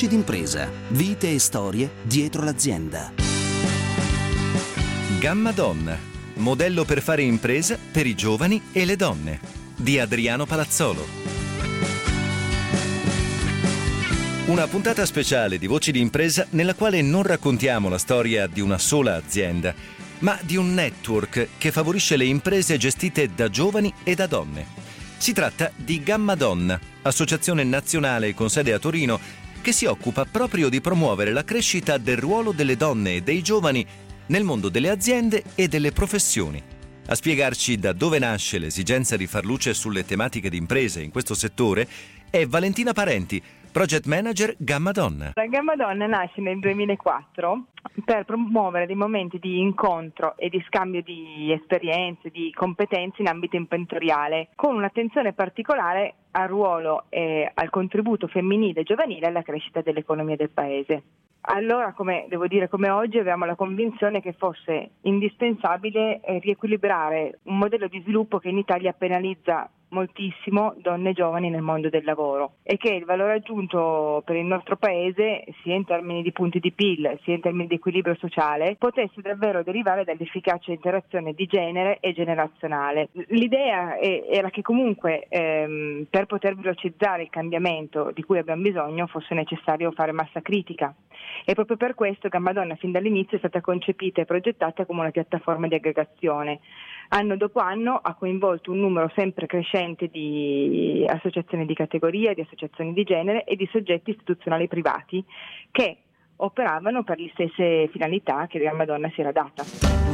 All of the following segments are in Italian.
Voci d'impresa, vite e storie dietro l'azienda. Gamma Donna, modello per fare impresa per i giovani e le donne, di Adriano Palazzolo. Una puntata speciale di Voci d'impresa nella quale non raccontiamo la storia di una sola azienda, ma di un network che favorisce le imprese gestite da giovani e da donne. Si tratta di Gamma Donna, associazione nazionale con sede a Torino, che si occupa proprio di promuovere la crescita del ruolo delle donne e dei giovani nel mondo delle aziende e delle professioni. A spiegarci da dove nasce l'esigenza di far luce sulle tematiche di imprese in questo settore è Valentina Parenti, Project Manager Gamma Donna. La Gamma Donna nasce nel 2004 per promuovere dei momenti di incontro e di scambio di esperienze, di competenze in ambito imprenditoriale, con un'attenzione particolare al ruolo e al contributo femminile e giovanile alla crescita dell'economia del Paese. Allora, come oggi, avevamo la convinzione che fosse indispensabile riequilibrare un modello di sviluppo che in Italia penalizza moltissimo donne giovani nel mondo del lavoro e che il valore aggiunto per il nostro paese, sia in termini di punti di PIL sia in termini di equilibrio sociale, potesse davvero derivare dall'efficace interazione di genere e generazionale. L'idea era che comunque per poter velocizzare il cambiamento di cui abbiamo bisogno fosse necessario fare massa critica, e proprio per questo Gamma Donna fin dall'inizio è stata concepita e progettata come una piattaforma di aggregazione. Anno dopo anno ha coinvolto un numero sempre crescente di associazioni di categoria, di associazioni di genere e di soggetti istituzionali privati che operavano per le stesse finalità che Gamma Donna si era data.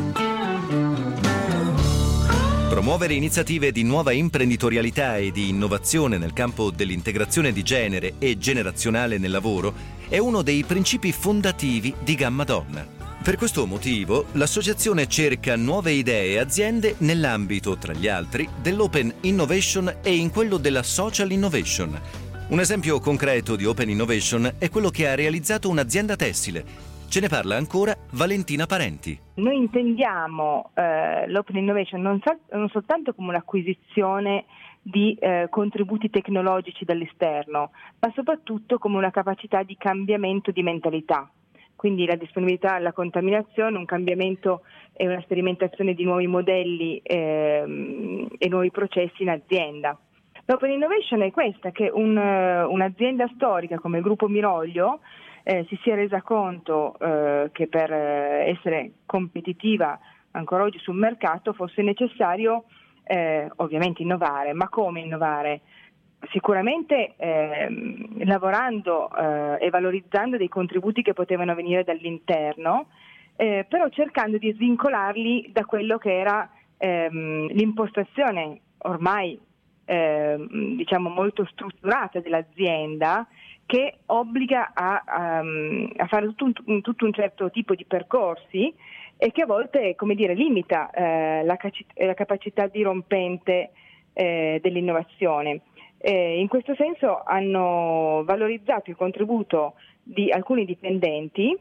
Promuovere iniziative di nuova imprenditorialità e di innovazione nel campo dell'integrazione di genere e generazionale nel lavoro è uno dei principi fondativi di Gamma Donna. Per questo motivo, l'associazione cerca nuove idee e aziende nell'ambito, tra gli altri, dell'Open Innovation e in quello della Social Innovation. Un esempio concreto di Open Innovation è quello che ha realizzato un'azienda tessile. Ce ne parla ancora Valentina Parenti. Noi intendiamo l'Open Innovation non soltanto come un'acquisizione di contributi tecnologici dall'esterno, ma soprattutto come una capacità di cambiamento di mentalità. Quindi la disponibilità alla contaminazione, un cambiamento e una sperimentazione di nuovi modelli e nuovi processi in azienda. L'Open Innovation è questa, che un'azienda storica come il gruppo Miroglio si sia resa conto che per essere competitiva ancora oggi sul mercato fosse necessario ovviamente innovare. Ma come innovare? Sicuramente lavorando e valorizzando dei contributi che potevano venire dall'interno, però cercando di svincolarli da quello che era l'impostazione ormai molto strutturata dell'azienda, che obbliga a fare tutto un certo tipo di percorsi e che a volte, limita la capacità dirompente dell'innovazione. In questo senso hanno valorizzato il contributo di alcuni dipendenti,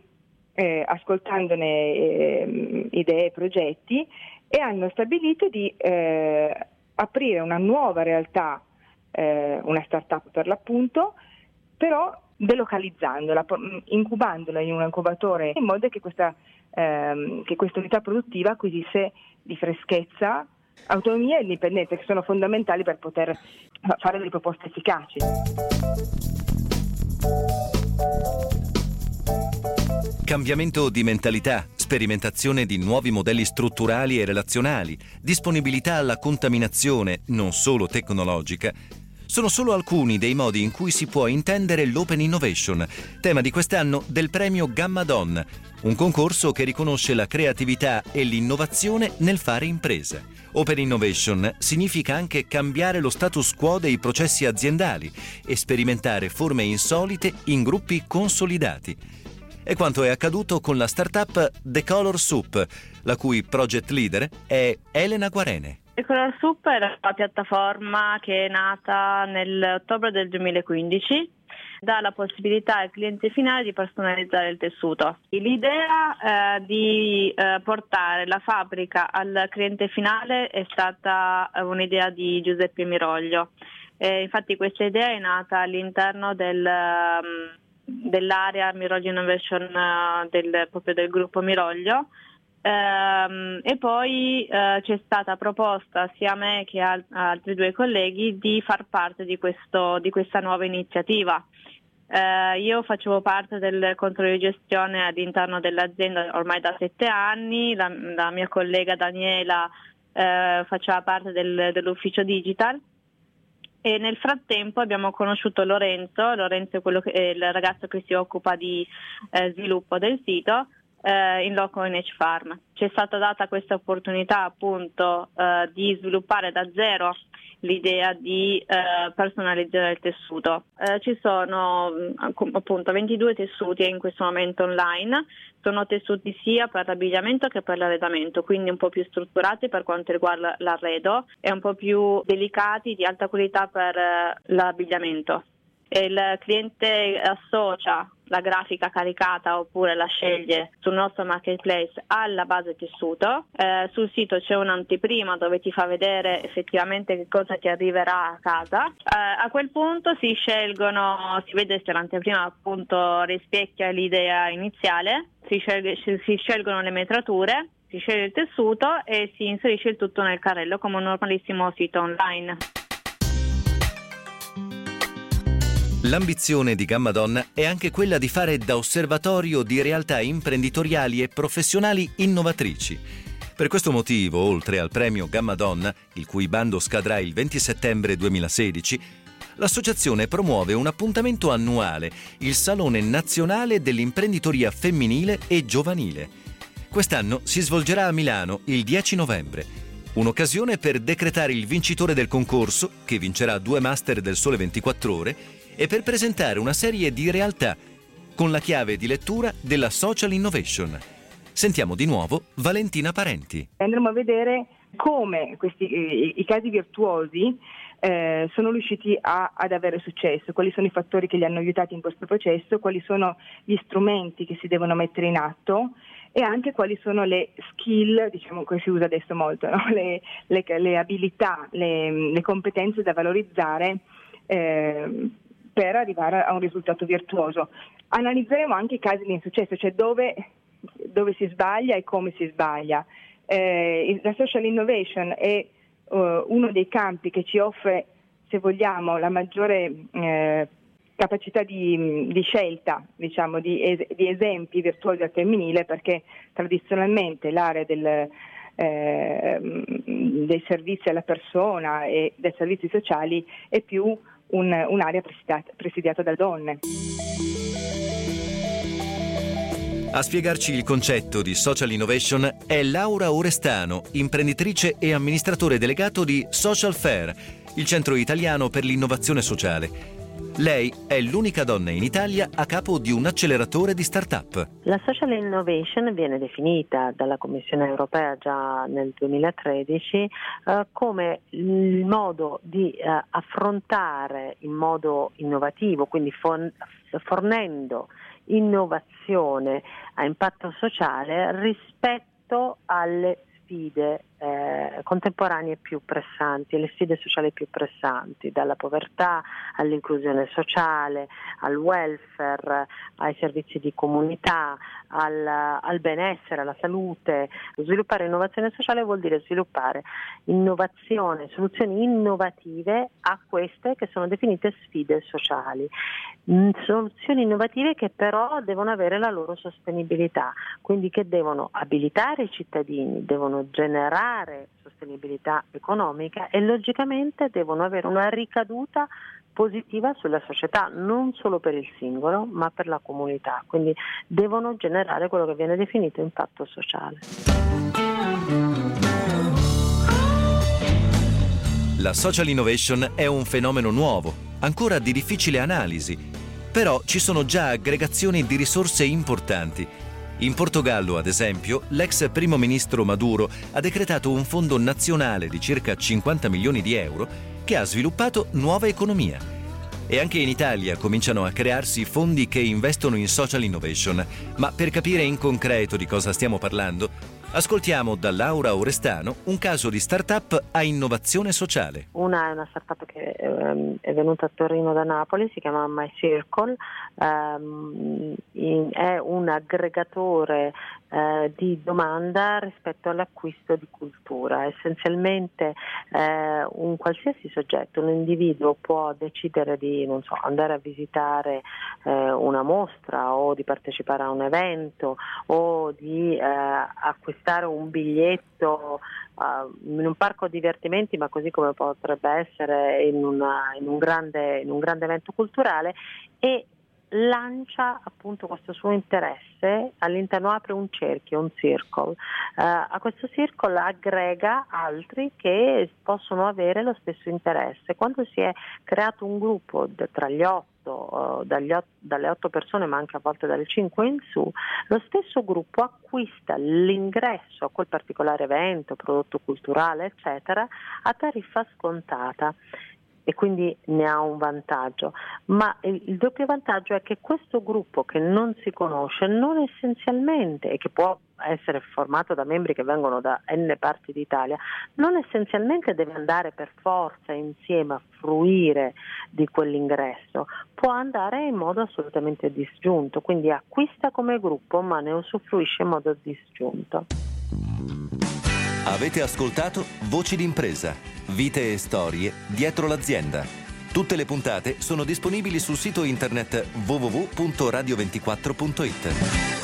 ascoltandone idee e progetti, e hanno stabilito di aprire una nuova realtà, una start-up per l'appunto, però delocalizzandola, incubandola in un incubatore, in modo che questa unità produttiva acquisisse di freschezza, autonomia e indipendenza, che sono fondamentali per poter fare delle proposte efficaci. Cambiamento di mentalità, sperimentazione di nuovi modelli strutturali e relazionali, disponibilità alla contaminazione, non solo tecnologica, sono solo alcuni dei modi in cui si può intendere l'Open Innovation, tema di quest'anno del premio Gamma Donna, un concorso che riconosce la creatività e l'innovazione nel fare impresa. Open Innovation significa anche cambiare lo status quo dei processi aziendali e sperimentare forme insolite in gruppi consolidati. È quanto è accaduto con la startup The Color Soup, la cui project leader è Elena Guarene. The Color Soup è la piattaforma che è nata nell'ottobre del 2015, dà la possibilità al cliente finale di personalizzare il tessuto. L'idea di portare la fabbrica al cliente finale è stata un'idea di Giuseppe Miroglio. Infatti questa idea è nata all'interno dell'area Miroglio Innovation proprio del gruppo Miroglio. E poi c'è stata proposta sia a me che a altri 2 colleghi di far parte di questa nuova iniziativa. Io facevo parte del controllo di gestione all'interno dell'azienda ormai da 7 anni, la mia collega Daniela faceva parte dell'ufficio digital, e nel frattempo abbiamo conosciuto Lorenzo è il ragazzo che si occupa di sviluppo del sito in loco in H-Farm. Ci è stata data questa opportunità appunto di sviluppare da zero l'idea di personalizzare il tessuto. Ci sono appunto 22 tessuti in questo momento online, sono tessuti sia per l'abbigliamento che per l'arredamento, quindi un po' più strutturati per quanto riguarda l'arredo e un po' più delicati, di alta qualità per l'abbigliamento. Il cliente associa la grafica caricata oppure la sceglie sul nostro marketplace alla base tessuto. Sul sito c'è un'anteprima dove ti fa vedere effettivamente che cosa ti arriverà a casa. A quel punto si vede se l'anteprima appunto rispecchia l'idea iniziale, si scelgono le metrature, si sceglie il tessuto e si inserisce il tutto nel carrello come un normalissimo sito online. L'ambizione di Gammadonna è anche quella di fare da osservatorio di realtà imprenditoriali e professionali innovatrici. Per questo motivo, oltre al premio Gammadonna, il cui bando scadrà il 20 settembre 2016, l'associazione promuove un appuntamento annuale, il Salone Nazionale dell'Imprenditoria Femminile e Giovanile. Quest'anno si svolgerà a Milano il 10 novembre. Un'occasione per decretare il vincitore del concorso, che vincerà 2 Master del Sole 24 Ore, e per presentare una serie di realtà con la chiave di lettura della Social Innovation. Sentiamo di nuovo Valentina Parenti. Andremo a vedere come i casi virtuosi sono riusciti ad avere successo, quali sono i fattori che li hanno aiutati in questo processo, quali sono gli strumenti che si devono mettere in atto e anche quali sono le skill, diciamo che si usa adesso molto, no? le abilità, le competenze da valorizzare per arrivare a un risultato virtuoso. Analizzeremo anche i casi di insuccesso, cioè dove si sbaglia e come si sbaglia. La social innovation è uno dei campi che ci offre, se vogliamo, la maggiore capacità di scelta, diciamo, di esempi virtuosi al femminile, perché tradizionalmente l'area dei servizi alla persona e dei servizi sociali è più un'area presidiata da donne. A spiegarci il concetto di Social Innovation è Laura Orestano, imprenditrice e amministratore delegato di Social Fair, il centro italiano per l'innovazione sociale. Lei è l'unica donna in Italia a capo di un acceleratore di start-up. La social innovation viene definita dalla Commissione europea già nel 2013 come il modo di affrontare in modo innovativo, quindi fornendo innovazione a impatto sociale rispetto alle sfide contemporanee più pressanti, le sfide sociali più pressanti, dalla povertà all'inclusione sociale, al welfare, ai servizi di comunità, al benessere, alla salute. Sviluppare innovazione sociale vuol dire sviluppare innovazione, soluzioni innovative a queste che sono definite sfide sociali. Soluzioni innovative che però devono avere la loro sostenibilità, quindi che devono abilitare i cittadini, devono generare sostenibilità economica e logicamente devono avere una ricaduta positiva sulla società, non solo per il singolo ma per la comunità, quindi devono generare quello che viene definito impatto sociale. La social innovation è un fenomeno nuovo, ancora di difficile analisi, però ci sono già aggregazioni di risorse importanti. In Portogallo, ad esempio, l'ex primo ministro Maduro ha decretato un fondo nazionale di circa 50 milioni di euro che ha sviluppato nuova economia. E anche in Italia cominciano a crearsi fondi che investono in social innovation. Ma per capire in concreto di cosa stiamo parlando, Ascoltiamo da Laura Orestano un caso di startup a innovazione sociale. Una è una startup che è venuta a Torino da Napoli, si chiama My Circle, è un aggregatore di domanda rispetto all'acquisto di cultura. Essenzialmente un qualsiasi soggetto, un individuo può decidere di andare a visitare una mostra o di partecipare a un evento o di acquistare un biglietto in un parco divertimenti, ma così come potrebbe essere in un grande evento culturale, e lancia appunto questo suo interesse all'interno, apre un cerchio, un circle. A questo circle aggrega altri che possono avere lo stesso interesse. Quando si è creato un gruppo tra gli 8, dalle 8 persone, ma anche a volte dalle 5 in su, lo stesso gruppo acquista l'ingresso a quel particolare evento, prodotto culturale, eccetera, a tariffa scontata. E quindi ne ha un vantaggio, ma il doppio vantaggio è che questo gruppo, che non si conosce, non essenzialmente, e che può essere formato da membri che vengono da N parti d'Italia, non essenzialmente deve andare per forza insieme a fruire di quell'ingresso, può andare in modo assolutamente disgiunto, quindi acquista come gruppo ma ne usufruisce in modo disgiunto. Avete ascoltato Voci d'impresa, vite e storie dietro l'azienda. Tutte le puntate sono disponibili sul sito internet www.radio24.it.